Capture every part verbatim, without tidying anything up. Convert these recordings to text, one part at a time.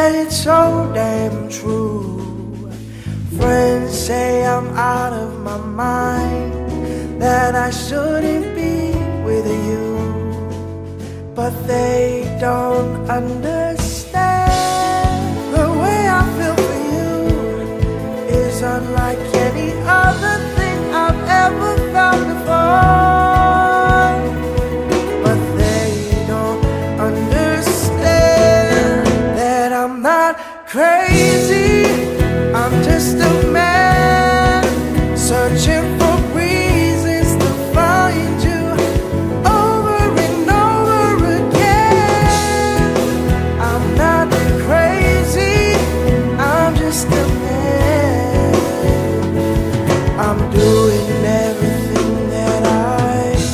it's so damn true. Friends say I'm out of my mind, that I shouldn't be with you, but they don't understand. The way I feel for you is unlike any other thing I've ever felt before, but they don't understand that I'm not crazy. I'm just a man searching for reasons to find you over and over again. I'm not crazy, I'm just a man. I'm doing everything that I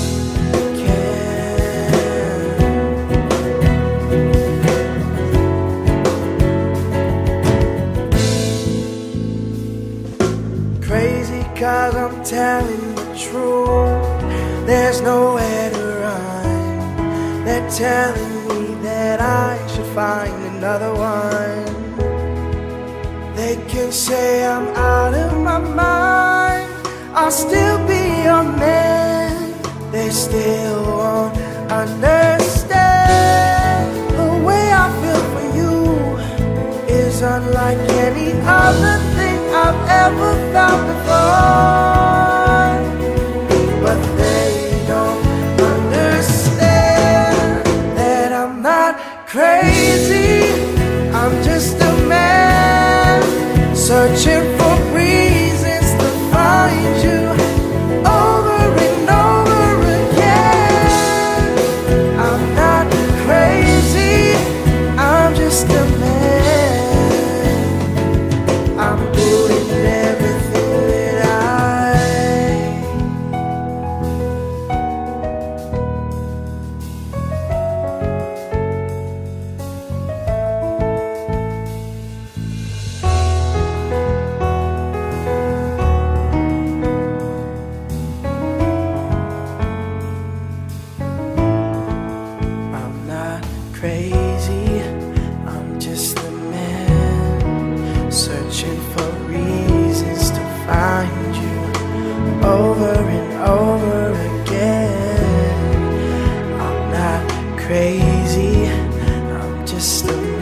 can. Crazy 'cause I'm telling the truth, there's nowhere to run. They're telling me that I should find another one. They can say I'm out of my mind, I'll still be your man. They still won't understand. The way I feel for you is unlike any other thing I've ever felt before, but they don't understand that I'm not crazy. I'm just a man searching for reasons to find you over and over again. I'm not crazy, I'm just a man. I'm doing everything that I I'm not crazy, I'm just a man searching for reasons to find you over and over again. I'm not crazy, I'm just a man.